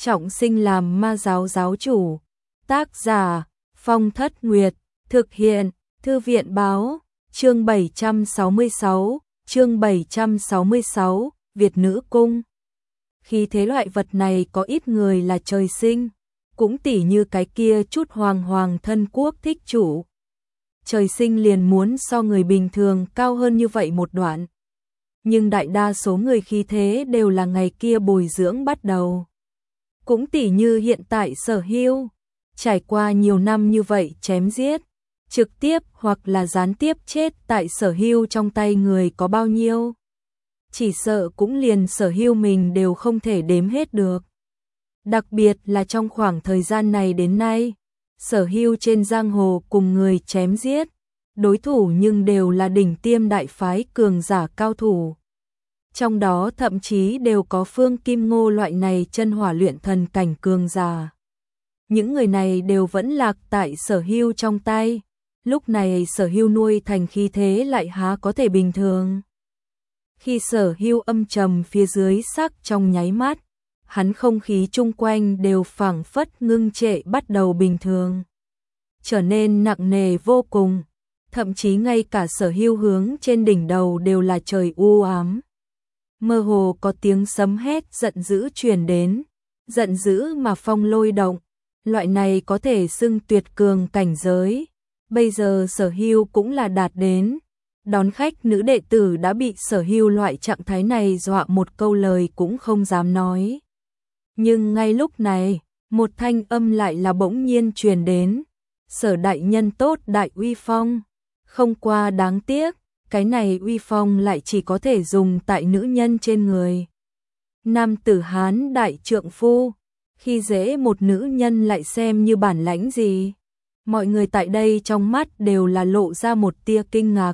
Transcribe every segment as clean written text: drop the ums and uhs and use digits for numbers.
trọng sinh làm ma giáo giáo chủ. Tác giả Phong Thất Nguyệt. Thực hiện Thư viện Báo. Chương 766, Việt Nữ Cung. Khi thế loại vật này có ít người là trời sinh, cũng tỉ như cái kia chút hoàng thân quốc thích chủ. Trời sinh liền muốn so người bình thường cao hơn như vậy một đoạn. Nhưng đại đa số người khí thế đều là ngày kia bồi dưỡng bắt đầu. Cũng tỉ như hiện tại Sở Hưu, trải qua nhiều năm như vậy chém giết, trực tiếp hoặc là gián tiếp chết tại Sở Hưu trong tay người có bao nhiêu. Chỉ sợ cũng liền Sở Hưu mình đều không thể đếm hết được. Đặc biệt là trong khoảng thời gian này đến nay, Sở Hưu trên giang hồ cùng người chém giết, đối thủ nhưng đều là đỉnh tiêm đại phái cường giả cao thủ. Trong đó thậm chí đều có Phương Kim Ngô loại này chân hỏa luyện thần cảnh cường giả. Những người này đều vẫn lạc tại Sở Hưu trong tay, lúc này Sở Hưu nuôi thành khí thế lại há có thể bình thường. Khi Sở Hưu âm trầm phía dưới sắc trong nháy mắt, hắn không khí chung quanh đều phảng phất ngưng trệ bắt đầu bình thường, trở nên nặng nề vô cùng, thậm chí ngay cả Sở Hưu hướng trên đỉnh đầu đều là trời u ám. Mơ hồ có tiếng sấm hét giận dữ truyền đến, giận dữ mà phong lôi động, loại này có thể xưng tuyệt cường cảnh giới. Bây giờ Sở Hưu cũng là đạt đến, đón khách nữ đệ tử đã bị Sở Hưu loại trạng thái này dọa một câu lời cũng không dám nói. Nhưng ngay lúc này, một thanh âm lại là bỗng nhiên truyền đến, Sở đại nhân tốt đại uy phong, không qua đáng tiếc, cái này uy phong lại chỉ có thể dùng tại nữ nhân trên người. Nam tử Hán đại trượng phu, khi dễ một nữ nhân lại xem như bản lãnh gì? Mọi người tại đây trong mắt đều là lộ ra một tia kinh ngạc.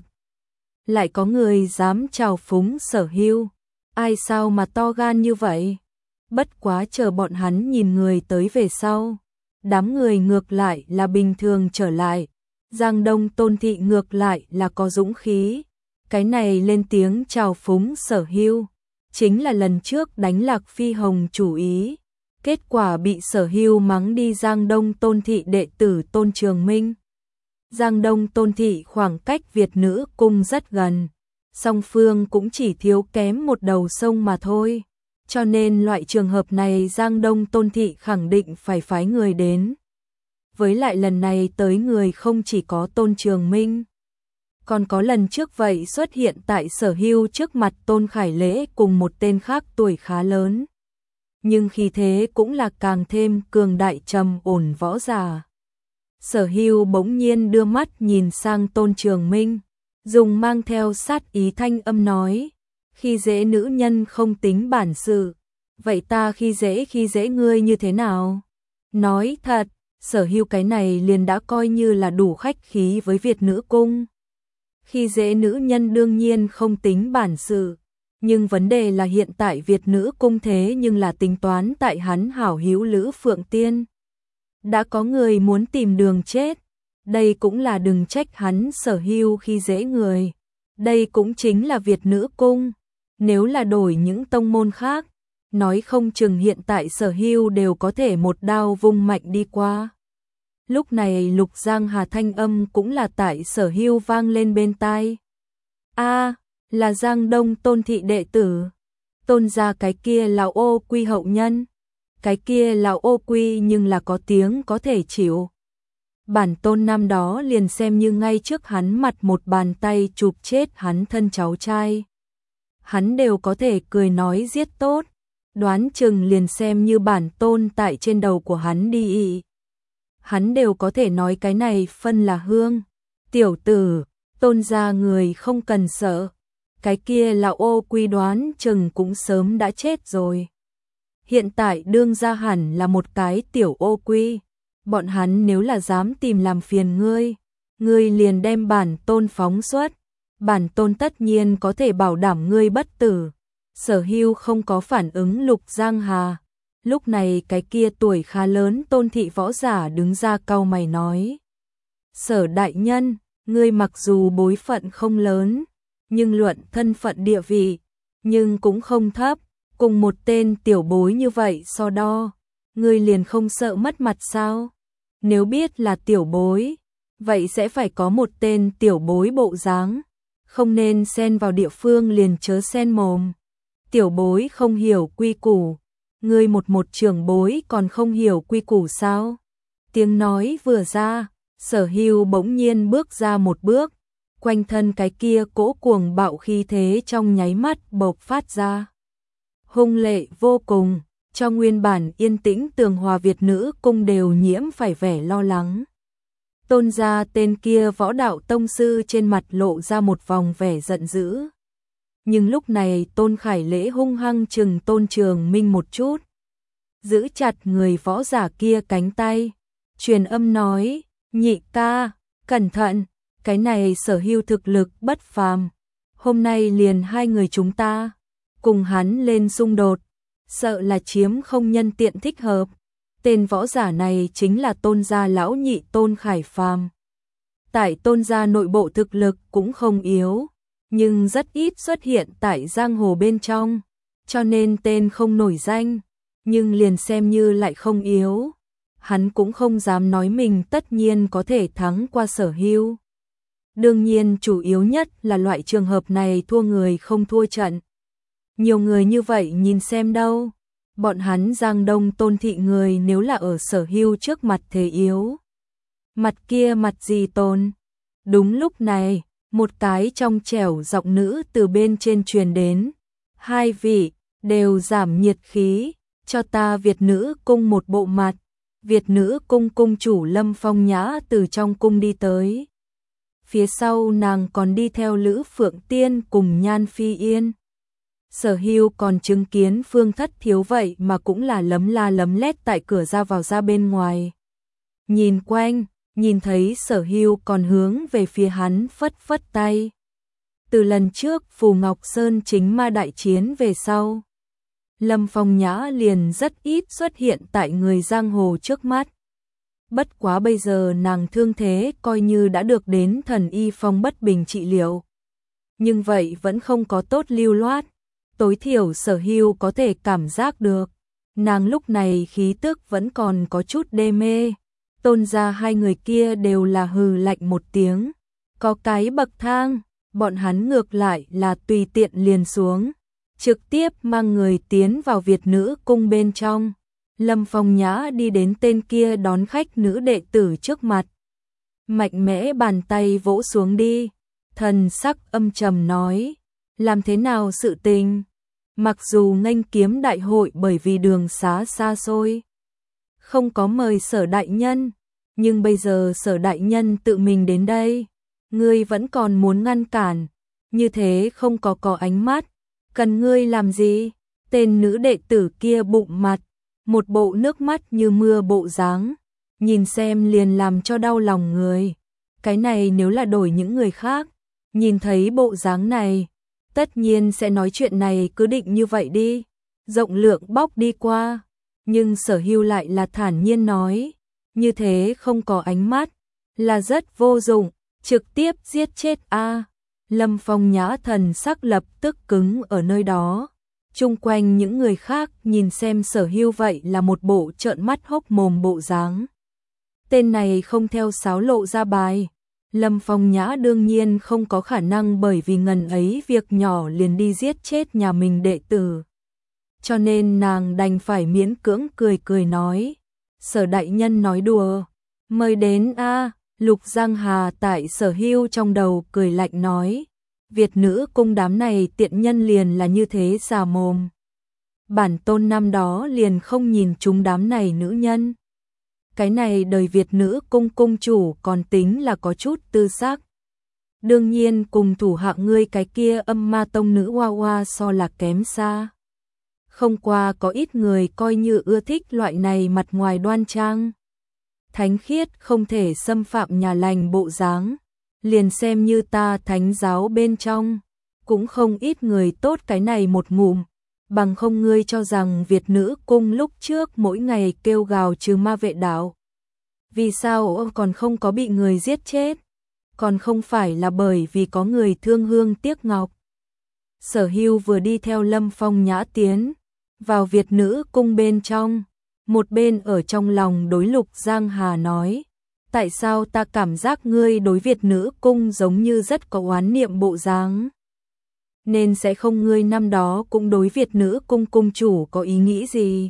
Lại có người dám trào phúng Sở Hưu, ai sao mà to gan như vậy? Bất quá chờ bọn hắn nhìn người tới về sau, đám người ngược lại là bình thường trở lại. Giang Đông Tôn thị ngược lại là có dũng khí, cái này lên tiếng trào phúng Sở Hưu, chính là lần trước đánh Lạc Phi Hồng chủ ý, kết quả bị Sở Hưu mắng đi Giang Đông Tôn thị đệ tử Tôn Trường Minh. Giang Đông Tôn thị khoảng cách Việt Nữ Cung rất gần, song phương cũng chỉ thiếu kém một đầu sông mà thôi, cho nên loại trường hợp này Giang Đông Tôn thị khẳng định phải phái người đến. Với lại lần này tới người không chỉ có Tôn Trường Minh, còn có lần trước vậy xuất hiện tại Sở Hưu trước mặt Tôn Khải Lễ cùng một tên khác tuổi khá lớn. Nhưng khi thế cũng là càng thêm cường đại trầm ổn võ giả. Sở Hưu bỗng nhiên đưa mắt nhìn sang Tôn Trường Minh, dùng mang theo sát ý thanh âm nói, khi dễ nữ nhân không tính bản sự, vậy ta khi dễ ngươi như thế nào? Nói thật, Sở Hưu cái này liền đã coi như là đủ khách khí với Việt Nữ Cung. Khi dễ nữ nhân đương nhiên không tính bản sự, nhưng vấn đề là hiện tại Việt Nữ Cung thế nhưng là tính toán tại hắn hảo hữu Lữ Phượng Tiên. Đã có người muốn tìm đường chết, đây cũng là đừng trách hắn Sở Hưu khi dễ người. Đây cũng chính là Việt Nữ Cung, nếu là đổi những tông môn khác, nói không chừng hiện tại Sở Hưu đều có thể một đao vung mạnh đi qua. Lúc này Lục Giang Hà thanh âm cũng là tại Sở Hưu vang lên bên tai. A, là Giang Đông Tôn thị đệ tử, Tôn gia cái kia lão ô quy hậu nhân, cái kia lão ô quy nhưng là có tiếng có thể chịu. Bản Tôn năm đó liền xem như ngay trước hắn mặt một bàn tay chụp chết hắn thân cháu trai. Hắn đều có thể cười nói giết tốt, đoán chừng liền xem như bản Tôn tại trên đầu của hắn đi ị. Hắn đều có thể nói cái này phân là hương. Tiểu tử, Tôn gia người không cần sợ, cái kia lão ô quy đoán chừng cũng sớm đã chết rồi. Hiện tại đương ra hẳn là một cái tiểu ô quy, bọn hắn nếu là dám tìm làm phiền ngươi liền đem bản Tôn phóng xuất, bản Tôn tất nhiên có thể bảo đảm ngươi bất tử. Sở Hưu không có phản ứng Lục Giang Hà. Lúc này cái kia tuổi khá lớn Tôn thị võ giả đứng ra cau mày nói, Sở đại nhân, ngươi mặc dù bối phận không lớn, nhưng luận thân phận địa vị, nhưng cũng không thấp, cùng một tên tiểu bối như vậy so đo, ngươi liền không sợ mất mặt sao? Nếu biết là tiểu bối, vậy sẽ phải có một tên tiểu bối bộ dáng, không nên xen vào địa phương liền chớ xen mồm. Tiểu bối không hiểu quy củ, ngươi một trưởng bối còn không hiểu quy củ sao? Tiếng nói vừa ra, Sở Hưu bỗng nhiên bước ra một bước, quanh thân cái kia cỗ cuồng bạo khí thế trong nháy mắt bộc phát ra. Hung lệ vô cùng, cho nguyên bản yên tĩnh tường hòa Việt nữ cung đều nhiễm phải vẻ lo lắng. Tôn gia tên kia võ đạo tông sư trên mặt lộ ra một vòng vẻ giận dữ. Nhưng lúc này Tôn Khải Lễ hung hăng chừng Tôn Trường Minh một chút, giữ chặt người võ giả kia cánh tay, truyền âm nói, nhị ca, cẩn thận, cái này Sở Hưu thực lực bất phàm, hôm nay liền hai người chúng ta cùng hắn lên xung đột, sợ là chiếm không nhân tiện thích hợp. Tên võ giả này chính là Tôn gia lão nhị Tôn Khải Phàm. Tại Tôn gia nội bộ thực lực cũng không yếu, nhưng rất ít xuất hiện tại giang hồ bên trong, cho nên tên không nổi danh, nhưng liền xem như lại không yếu, hắn cũng không dám nói mình tất nhiên có thể thắng qua Sở Hưu. Đương nhiên chủ yếu nhất là loại trường hợp này thua người không thua trận. Nhiều người như vậy nhìn xem đâu, bọn hắn Giang Đông Tôn thị người nếu là ở Sở Hưu trước mặt thế yếu. Mặt kia mặt gì tôn? Đúng lúc này, một cái trong trẻo giọng nữ từ bên trên truyền đến. Hai vị, đều giảm nhiệt khí, cho ta Việt nữ cung một bộ mặt. Việt nữ cung cung chủ Lâm Phong Nhã từ trong cung đi tới. Phía sau nàng còn đi theo Lữ Phượng Tiên cùng Nhan Phi Yên. Sở Hưu còn chứng kiến Phương Thất Thiếu vậy mà cũng là lấm la lấm lét tại cửa ra vào ra bên ngoài. Nhìn quanh, nhìn thấy Sở Hưu còn hướng về phía hắn phất phất tay. Từ lần trước Phù Ngọc Sơn chính ma đại chiến về sau, Lâm Phong Nhã liền rất ít xuất hiện tại người giang hồ trước mắt. Bất quá bây giờ nàng thương thế coi như đã được đến thần y Phong Bất Bình trị liệu. Nhưng vậy vẫn không có tốt lưu loát. Tối thiểu Sở Hưu có thể cảm giác được, nàng lúc này khí tức vẫn còn có chút đê mê. Tôn gia hai người kia đều là hừ lạnh một tiếng, có cái bậc thang, bọn hắn ngược lại là tùy tiện liền xuống, trực tiếp mang người tiến vào Việt nữ cung bên trong. Lâm Phong Nhã đi đến tên kia đón khách nữ đệ tử trước mặt, mạnh mẽ bàn tay vỗ xuống đi, thần sắc âm trầm nói, làm thế nào sự tình? Mặc dù nghênh kiếm đại hội bởi vì đường xá xa xôi, không có mời Sở đại nhân, nhưng bây giờ Sở đại nhân tự mình đến đây, ngươi vẫn còn muốn ngăn cản, như thế không có ánh mắt, cần ngươi làm gì? Tên nữ đệ tử kia bụng mặt, một bộ nước mắt như mưa bộ dáng, nhìn xem liền làm cho đau lòng người. Cái này nếu là đổi những người khác, nhìn thấy bộ dáng này, tất nhiên sẽ nói chuyện này cứ định như vậy đi, rộng lượng bóc đi qua. Nhưng Sở Hưu lại là thản nhiên nói, như thế không có ánh mắt, là rất vô dụng, trực tiếp giết chết a. Lâm Phong Nhã thần sắc lập tức cứng ở nơi đó. Chung quanh những người khác nhìn xem Sở Hưu vậy là một bộ trợn mắt hốc mồm bộ dáng. Tên này không theo sáo lộ ra bài. Lâm Phong Nhã đương nhiên không có khả năng bởi vì ngần ấy việc nhỏ liền đi giết chết nhà mình đệ tử. Cho nên nàng đành phải miễn cưỡng cười cười nói, Sở đại nhân nói đùa, mời đến a. Lục Giang Hà tại Sở Hưu trong đầu cười lạnh nói, Việt nữ cung đám này tiện nhân liền là như thế già mồm. Bản tôn năm đó liền không nhìn chúng đám này nữ nhân. Cái này đời Việt nữ cung cung chủ còn tính là có chút tư sắc. Đương nhiên cùng thủ hạ ngươi cái kia Âm Ma tông nữ hoa hoa so là kém xa. Không qua có ít người coi như ưa thích loại này mặt ngoài đoan trang, thánh khiết không thể xâm phạm nhà lành bộ dáng, liền xem như ta thánh giáo bên trong, cũng không ít người tốt cái này một ngụm, bằng không ngươi cho rằng Việt nữ cung lúc trước mỗi ngày kêu gào trừ ma vệ đạo. Vì sao còn không có bị người giết chết? Còn không phải là bởi vì có người thương hương tiếc ngọc. Sở Hưu vừa đi theo Lâm Phong Nhã tiến vào Việt nữ cung bên trong, Một bên ở trong lòng đối Lục Giang Hà nói, tại sao ta cảm giác ngươi đối Việt nữ cung giống như rất có oán niệm bộ dáng. Nên sẽ không ngươi năm đó cũng đối Việt nữ cung cung chủ có ý nghĩ gì.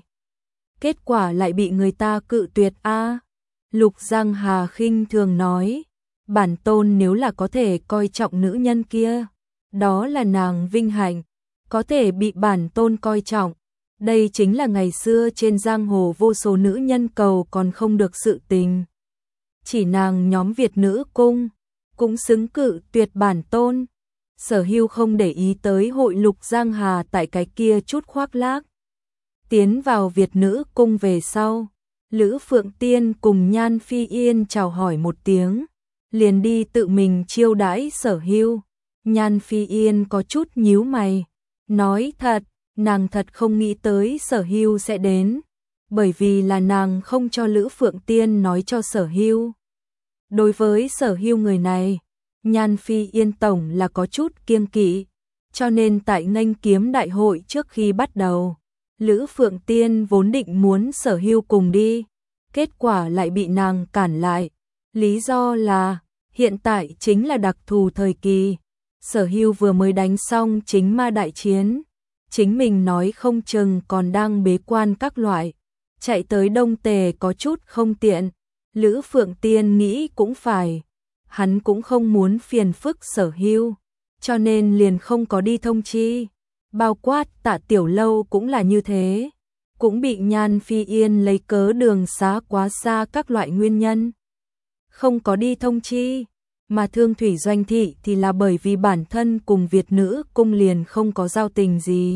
Kết quả lại bị người ta cự tuyệt a. Lục Giang Hà khinh thường nói, bản tôn nếu là có thể coi trọng nữ nhân kia, đó là nàng vinh hạnh, có thể bị bản tôn coi trọng. Đây chính là ngày xưa trên giang hồ vô số nữ nhân cầu còn không được sự tình. Chỉ nàng nhóm Việt nữ cung, cũng xứng cự tuyệt bản tôn. Sở Hưu không để ý tới hội Lục Giang Hà tại cái kia chút khoác lác. Tiến vào Việt nữ cung về sau, Lữ Phượng Tiên cùng Nhan Phi Yên chào hỏi một tiếng, liền đi tự mình chiêu đãi Sở Hưu. Nhan Phi Yên có chút nhíu mày, nói thật, nàng thật không nghĩ tới Sở Hưu sẽ đến, bởi vì là nàng không cho Lữ Phượng Tiên nói cho Sở Hưu. Đối với Sở Hưu người này, Nhan Phi Yên tổng là có chút kiêng kỵ, cho nên tại nghênh kiếm đại hội trước khi bắt đầu, Lữ Phượng Tiên vốn định muốn Sở Hưu cùng đi, kết quả lại bị nàng cản lại. Lý do là, hiện tại chính là đặc thù thời kỳ, Sở Hưu vừa mới đánh xong chính ma đại chiến, chính mình nói không chừng còn đang bế quan các loại, chạy tới Đông Tề có chút không tiện. Lữ Phượng Tiên nghĩ cũng phải, hắn cũng không muốn phiền phức Sở Hưu, cho nên liền không có đi thông chi. Bao quát Tạ Tiểu Lâu cũng là như thế, cũng bị Nhan Phi Yên lấy cớ đường xá quá xa các loại nguyên nhân, không có đi thông chi. Mà Thương Thủy Doanh Thị thì là bởi vì bản thân cùng Việt nữ cung liền không có giao tình gì.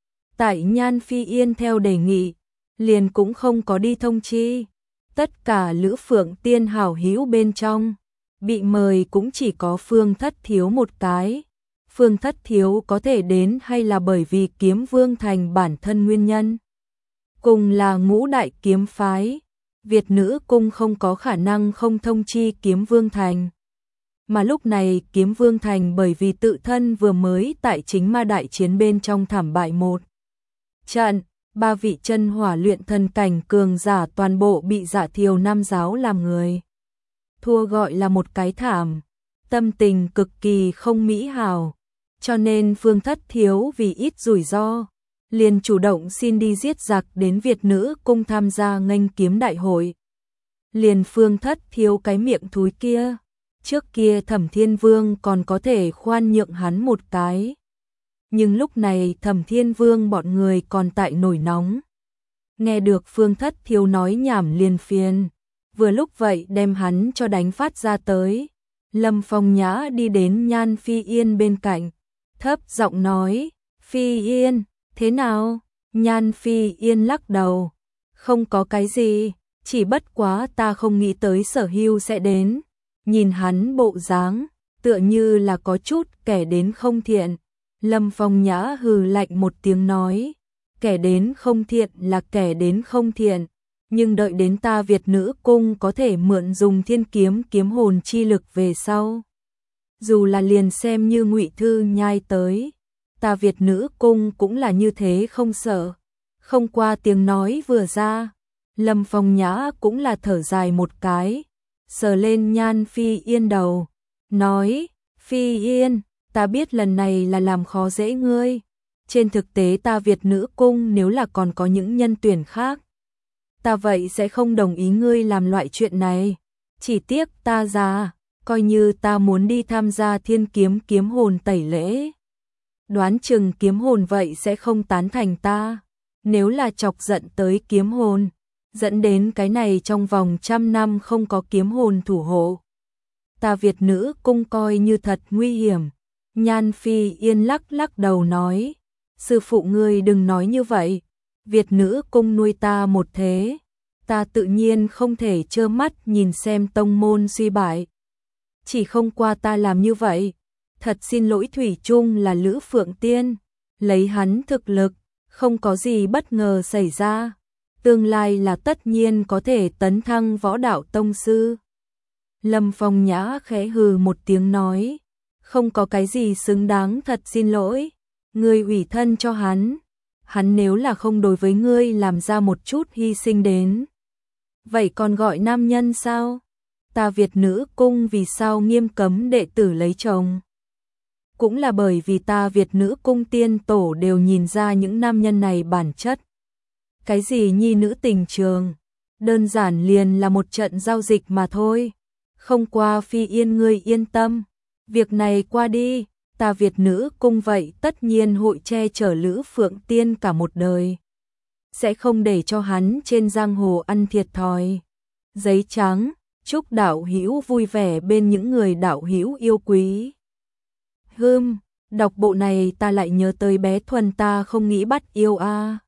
Tại Nhan Phi Yên theo đề nghị, liền cũng không có đi thông chi. Tất cả Lữ Phượng Tiên hảo hữu bên trong, bị mời cũng chỉ có Phương Thất Thiếu một cái. Phương Thất Thiếu có thể đến hay là bởi vì Kiếm Vương Thành bản thân nguyên nhân. Cùng là ngũ đại kiếm phái, Việt nữ cung không có khả năng không thông chi Kiếm Vương Thành. Mà lúc này Kiếm Vương Thành bởi vì tự thân vừa mới tại chính ma đại chiến bên trong thảm bại một trận, 3 vị chân hỏa luyện thần cảnh cường giả toàn bộ bị Dạ Thiều Nam giáo làm người thua gọi là một cái thảm, tâm tình cực kỳ không mỹ hảo, cho nên Phương Thất Thiếu vì ít rủi ro, liền chủ động xin đi giết giặc đến Việt nữ cung tham gia nghênh kiếm đại hội. Liền Phương Thất Thiếu cái miệng thúi kia, trước kia Thẩm Thiên Vương còn có thể khoan nhượng hắn một cái. Nhưng lúc này Thẩm Thiên Vương bọn người còn tại nổi nóng. Nghe được Phương Thất Thiếu nói nhảm liền phiền, vừa lúc vậy đem hắn cho đánh phát ra tới. Lâm Phong Nhã đi đến Nhan Phi Yên bên cạnh, thấp giọng nói, Phi Yên, thế nào? Nhan Phi Yên lắc đầu, không có cái gì, chỉ bất quá ta không nghĩ tới Sở Hưu sẽ đến. Nhìn hắn bộ dáng, tựa như là có chút kẻ đến không thiện. Lâm Phong Nhã hừ lạnh một tiếng nói, kẻ đến không thiện là kẻ đến không thiện, nhưng đợi đến ta Việt nữ cung có thể mượn dùng thiên kiếm kiếm hồn chi lực về sau. Dù là liền xem như Ngụy Thư Nhai tới, ta Việt nữ cung cũng là như thế không sợ. Không qua tiếng nói vừa ra, Lâm Phong Nhã cũng là thở dài một cái, sờ lên Nhan Phi Yên đầu, nói, Phi Yên, ta biết lần này là làm khó dễ ngươi. Trên thực tế ta Việt nữ cung nếu là còn có những nhân tuyển khác, ta vậy sẽ không đồng ý ngươi làm loại chuyện này. Chỉ tiếc ta già, coi như ta muốn đi tham gia thiên kiếm kiếm hồn tẩy lễ, đoán chừng kiếm hồn vậy sẽ không tán thành ta. Nếu là chọc giận tới kiếm hồn, dẫn đến cái này trong vòng 100 năm không có kiếm hồn thủ hộ, ta Việt nữ cung coi như thật nguy hiểm. Nhan Phi Yên lắc lắc đầu nói, sư phụ ngươi đừng nói như vậy, Việt nữ cung nuôi ta một thế, ta tự nhiên không thể trơ mắt nhìn xem tông môn suy bại. Chỉ không qua ta làm như vậy, thật xin lỗi thủy chung là Lữ Phượng Tiên, lấy hắn thực lực, không có gì bất ngờ xảy ra, tương lai là tất nhiên có thể tấn thăng võ đạo tông sư. Lâm Phong Nhã khẽ hừ một tiếng nói, không có cái gì xứng đáng thật xin lỗi, ngươi ủy thân cho hắn, hắn nếu là không đối với ngươi làm ra một chút hy sinh đến. Vậy còn gọi nam nhân sao? Ta Việt nữ cung vì sao nghiêm cấm đệ tử lấy chồng? Cũng là bởi vì ta Việt nữ cung tiên tổ đều nhìn ra những nam nhân này bản chất. Cái gì nhi nữ tình trường, đơn giản liền là một trận giao dịch mà thôi. Không qua Phi Yên ngươi yên tâm, việc này qua đi, ta Việt nữ cung vậy tất nhiên hội che chở Lữ Phượng Tiên cả một đời. Sẽ không để cho hắn trên giang hồ ăn thiệt thòi. Giấy trắng, chúc đạo hữu vui vẻ bên những người đạo hữu yêu quý. Đọc bộ này ta lại nhớ tới bé Thuần ta không nghĩ bắt yêu a.